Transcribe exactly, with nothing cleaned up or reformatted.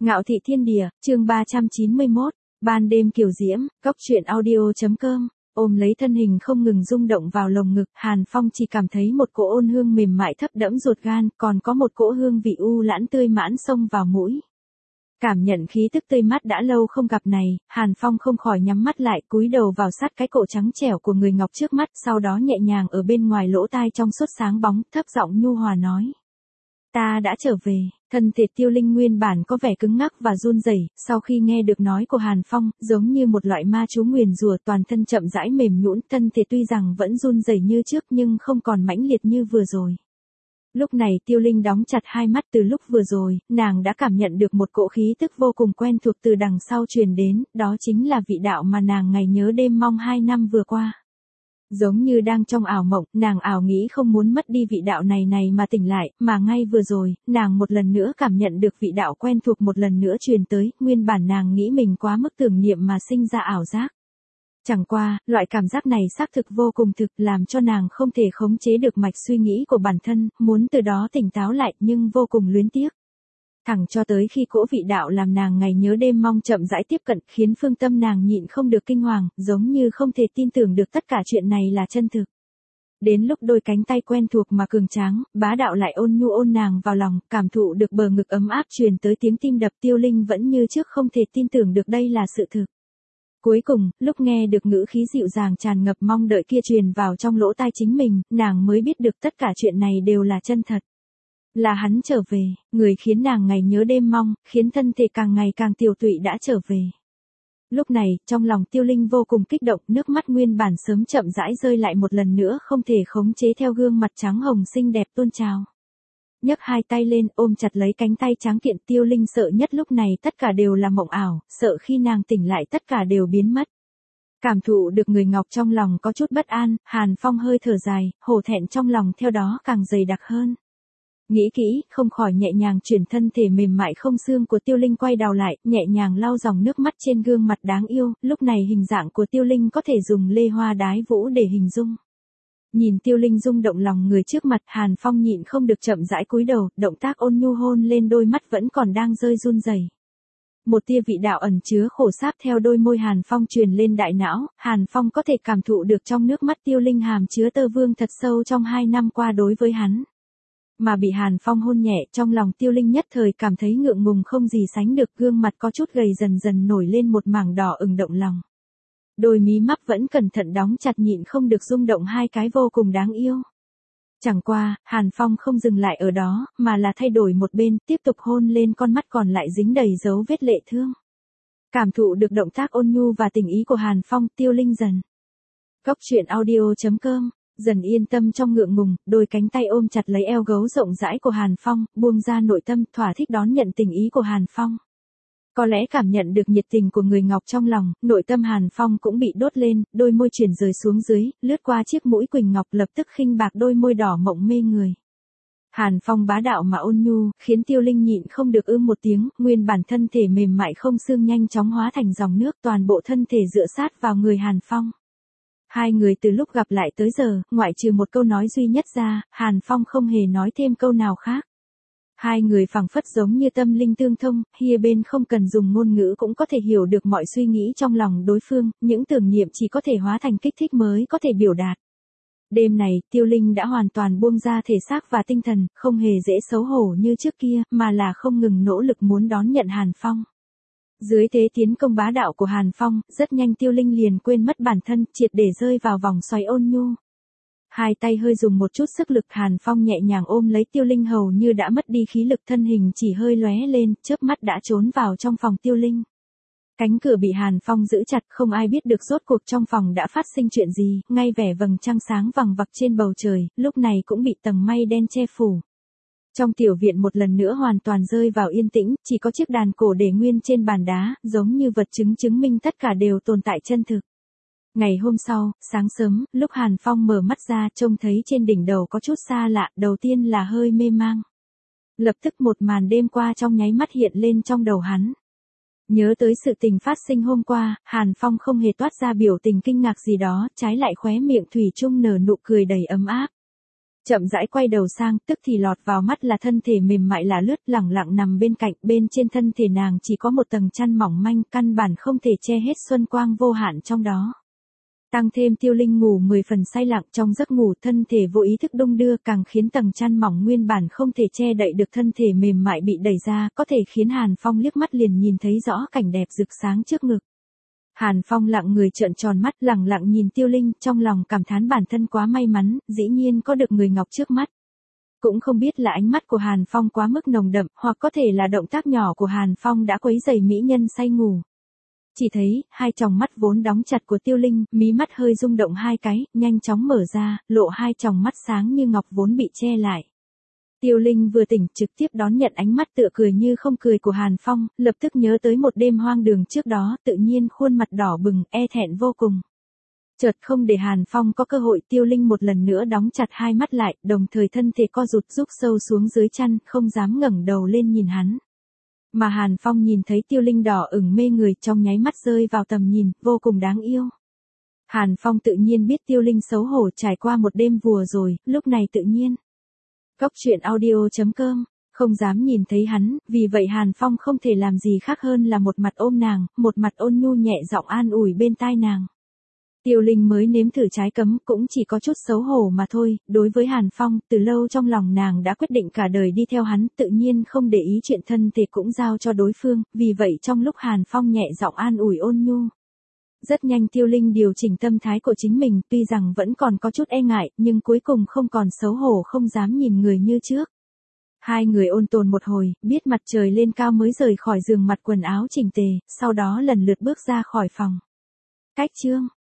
Ngạo thị thiên địa, chương ba trăm chín mươi mốt, ban đêm kiều diễm, góc truyện audio.com, ôm lấy thân hình không ngừng rung động vào lồng ngực, Hàn Phong chỉ cảm thấy một cỗ ôn hương mềm mại thấp đẫm ruột gan, còn có một cỗ hương vị u lãn tươi mãn xông vào mũi. Cảm nhận khí tức tươi mát đã lâu không gặp này, Hàn Phong không khỏi nhắm mắt lại, cúi đầu vào sát cái cổ trắng trẻo của người ngọc trước mắt, sau đó nhẹ nhàng ở bên ngoài lỗ tai trong suốt sáng bóng, thấp giọng nhu hòa nói. Ta đã trở về. Thân thể Tiêu Linh nguyên bản có vẻ cứng ngắc và run rẩy, sau khi nghe được nói của Hàn Phong, giống như một loại ma chú nguyền rủa, toàn thân chậm rãi mềm nhũn, thân thể tuy rằng vẫn run rẩy như trước nhưng không còn mãnh liệt như vừa rồi. Lúc này Tiêu Linh đóng chặt hai mắt, từ lúc vừa rồi, nàng đã cảm nhận được một cỗ khí tức vô cùng quen thuộc từ đằng sau truyền đến, đó chính là vị đạo mà nàng ngày nhớ đêm mong hai năm vừa qua. Giống như đang trong ảo mộng, nàng ảo nghĩ không muốn mất đi vị đạo này này mà tỉnh lại, mà ngay vừa rồi, nàng một lần nữa cảm nhận được vị đạo quen thuộc một lần nữa truyền tới, nguyên bản nàng nghĩ mình quá mức tưởng niệm mà sinh ra ảo giác. Chẳng qua, loại cảm giác này xác thực vô cùng thực, làm cho nàng không thể khống chế được mạch suy nghĩ của bản thân, muốn từ đó tỉnh táo lại nhưng vô cùng luyến tiếc. Thẳng cho tới khi cỗ vị đạo làm nàng ngày nhớ đêm mong chậm rãi tiếp cận, khiến phương tâm nàng nhịn không được kinh hoàng, giống như không thể tin tưởng được tất cả chuyện này là chân thực. Đến lúc đôi cánh tay quen thuộc mà cường tráng, bá đạo lại ôn nhu ôn nàng vào lòng, cảm thụ được bờ ngực ấm áp truyền tới tiếng tim đập, Tiêu Linh vẫn như trước không thể tin tưởng được đây là sự thực. Cuối cùng, lúc nghe được ngữ khí dịu dàng tràn ngập mong đợi kia truyền vào trong lỗ tai chính mình, nàng mới biết được tất cả chuyện này đều là chân thật. Là hắn trở về, người khiến nàng ngày nhớ đêm mong, khiến thân thể càng ngày càng tiều tụy đã trở về. Lúc này, trong lòng Tiêu Linh vô cùng kích động, nước mắt nguyên bản sớm chậm rãi rơi lại một lần nữa không thể khống chế theo gương mặt trắng hồng xinh đẹp tuôn trào. Nhấc hai tay lên ôm chặt lấy cánh tay trắng kiện, Tiêu Linh sợ nhất lúc này tất cả đều là mộng ảo, sợ khi nàng tỉnh lại tất cả đều biến mất. Cảm thụ được người ngọc trong lòng có chút bất an, Hàn Phong hơi thở dài, hổ thẹn trong lòng theo đó càng dày đặc hơn. Nghĩ kỹ, không khỏi nhẹ nhàng chuyển thân thể mềm mại không xương của Tiêu Linh quay đầu lại, nhẹ nhàng lau dòng nước mắt trên gương mặt đáng yêu, lúc này hình dạng của Tiêu Linh có thể dùng lê hoa đái vũ để hình dung. Nhìn Tiêu Linh rung động lòng người trước mặt, Hàn Phong nhịn không được chậm rãi cúi đầu, động tác ôn nhu hôn lên đôi mắt vẫn còn đang rơi run rẩy. Một tia vị đạo ẩn chứa khổ sáp theo đôi môi Hàn Phong truyền lên đại não, Hàn Phong có thể cảm thụ được trong nước mắt Tiêu Linh hàm chứa tơ vương thật sâu trong hai năm qua đối với hắn. Mà bị Hàn Phong hôn nhẹ, trong lòng Tiêu Linh nhất thời cảm thấy ngượng ngùng không gì sánh được, gương mặt có chút gầy dần dần nổi lên một mảng đỏ ửng động lòng. Đôi mí mắt vẫn cẩn thận đóng chặt nhịn không được rung động hai cái vô cùng đáng yêu. Chẳng qua, Hàn Phong không dừng lại ở đó, mà là thay đổi một bên, tiếp tục hôn lên con mắt còn lại dính đầy dấu vết lệ thương. Cảm thụ được động tác ôn nhu và tình ý của Hàn Phong, Tiêu Linh dần. Góc truyện audio.com dần yên tâm trong ngượng ngùng, đôi cánh tay ôm chặt lấy eo gấu rộng rãi của Hàn Phong, buông ra nội tâm, thỏa thích đón nhận tình ý của Hàn Phong. Có lẽ cảm nhận được nhiệt tình của người ngọc trong lòng, nội tâm Hàn Phong cũng bị đốt lên, đôi môi chuyển rời xuống dưới, lướt qua chiếc mũi quỳnh ngọc lập tức khinh bạc đôi môi đỏ mộng mê người. Hàn Phong bá đạo mà ôn nhu, khiến Tiêu Linh nhịn không được ưm một tiếng, nguyên bản thân thể mềm mại không xương nhanh chóng hóa thành dòng nước, toàn bộ thân thể dựa sát vào người Hàn Phong. Hai người từ lúc gặp lại tới giờ, ngoại trừ một câu nói duy nhất ra, Hàn Phong không hề nói thêm câu nào khác. Hai người phảng phất giống như tâm linh tương thông, hai bên không cần dùng ngôn ngữ cũng có thể hiểu được mọi suy nghĩ trong lòng đối phương, những tưởng niệm chỉ có thể hóa thành kích thích mới có thể biểu đạt. Đêm này, Tiêu Linh đã hoàn toàn buông ra thể xác và tinh thần, không hề dễ xấu hổ như trước kia, mà là không ngừng nỗ lực muốn đón nhận Hàn Phong. Dưới thế tiến công bá đạo của Hàn Phong, rất nhanh Tiêu Linh liền quên mất bản thân, triệt để rơi vào vòng xoáy ôn nhu. Hai tay hơi dùng một chút sức lực, Hàn Phong nhẹ nhàng ôm lấy Tiêu Linh hầu như đã mất đi khí lực, thân hình chỉ hơi lóe lên, chớp mắt đã trốn vào trong phòng Tiêu Linh. Cánh cửa bị Hàn Phong giữ chặt, không ai biết được rốt cuộc trong phòng đã phát sinh chuyện gì, ngay vẻ vầng trăng sáng vằng vặc trên bầu trời, lúc này cũng bị tầng mây đen che phủ. Trong tiểu viện một lần nữa hoàn toàn rơi vào yên tĩnh, chỉ có chiếc đàn cổ để nguyên trên bàn đá, giống như vật chứng chứng minh tất cả đều tồn tại chân thực. Ngày hôm sau, sáng sớm, lúc Hàn Phong mở mắt ra, trông thấy trên đỉnh đầu có chút xa lạ, đầu tiên là hơi mê mang. Lập tức một màn đêm qua trong nháy mắt hiện lên trong đầu hắn. Nhớ tới sự tình phát sinh hôm qua, Hàn Phong không hề toát ra biểu tình kinh ngạc gì đó, trái lại khóe miệng thủy chung nở nụ cười đầy ấm áp. Chậm rãi quay đầu sang, tức thì lọt vào mắt là thân thể mềm mại lả lướt lẳng lặng nằm bên cạnh, bên trên thân thể nàng chỉ có một tầng chăn mỏng manh, căn bản không thể che hết xuân quang vô hạn trong đó. Tăng thêm Tiêu Linh ngủ mười phần say lặng, trong giấc ngủ thân thể vô ý thức đung đưa càng khiến tầng chăn mỏng nguyên bản không thể che đậy được thân thể mềm mại bị đẩy ra, có thể khiến Hàn Phong liếc mắt liền nhìn thấy rõ cảnh đẹp rực sáng trước ngực. Hàn Phong lặng người trợn tròn mắt lẳng lặng nhìn Tiêu Linh, trong lòng cảm thán bản thân quá may mắn, dĩ nhiên có được người ngọc trước mắt. Cũng không biết là ánh mắt của Hàn Phong quá mức nồng đậm, hoặc có thể là động tác nhỏ của Hàn Phong đã quấy rầy mỹ nhân say ngủ. Chỉ thấy, hai tròng mắt vốn đóng chặt của Tiêu Linh, mí mắt hơi rung động hai cái, nhanh chóng mở ra, lộ hai tròng mắt sáng như ngọc vốn bị che lại. Tiêu Linh vừa tỉnh trực tiếp đón nhận ánh mắt tựa cười như không cười của Hàn Phong, lập tức nhớ tới một đêm hoang đường trước đó, tự nhiên khuôn mặt đỏ bừng, e thẹn vô cùng. Chợt không để Hàn Phong có cơ hội, Tiêu Linh một lần nữa đóng chặt hai mắt lại, đồng thời thân thể co rụt rúc sâu xuống dưới chăn, không dám ngẩng đầu lên nhìn hắn. Mà Hàn Phong nhìn thấy Tiêu Linh đỏ ửng mê người, trong nháy mắt rơi vào tầm nhìn, vô cùng đáng yêu. Hàn Phong tự nhiên biết Tiêu Linh xấu hổ trải qua một đêm vùa rồi, lúc này tự nhiên. Cốc truyện audio chấm com, không dám nhìn thấy hắn, vì vậy Hàn Phong không thể làm gì khác hơn là một mặt ôm nàng, một mặt ôn nhu nhẹ giọng an ủi bên tai nàng. Tiêu Linh mới nếm thử trái cấm, cũng chỉ có chút xấu hổ mà thôi, đối với Hàn Phong, từ lâu trong lòng nàng đã quyết định cả đời đi theo hắn, tự nhiên không để ý chuyện thân thể cũng giao cho đối phương, vì vậy trong lúc Hàn Phong nhẹ giọng an ủi ôn nhu. Rất nhanh Tiêu Linh điều chỉnh tâm thái của chính mình, tuy rằng vẫn còn có chút e ngại, nhưng cuối cùng không còn xấu hổ không dám nhìn người như trước. Hai người ôn tồn một hồi, biết mặt trời lên cao mới rời khỏi giường, mặc quần áo chỉnh tề, sau đó lần lượt bước ra khỏi phòng. Cách chương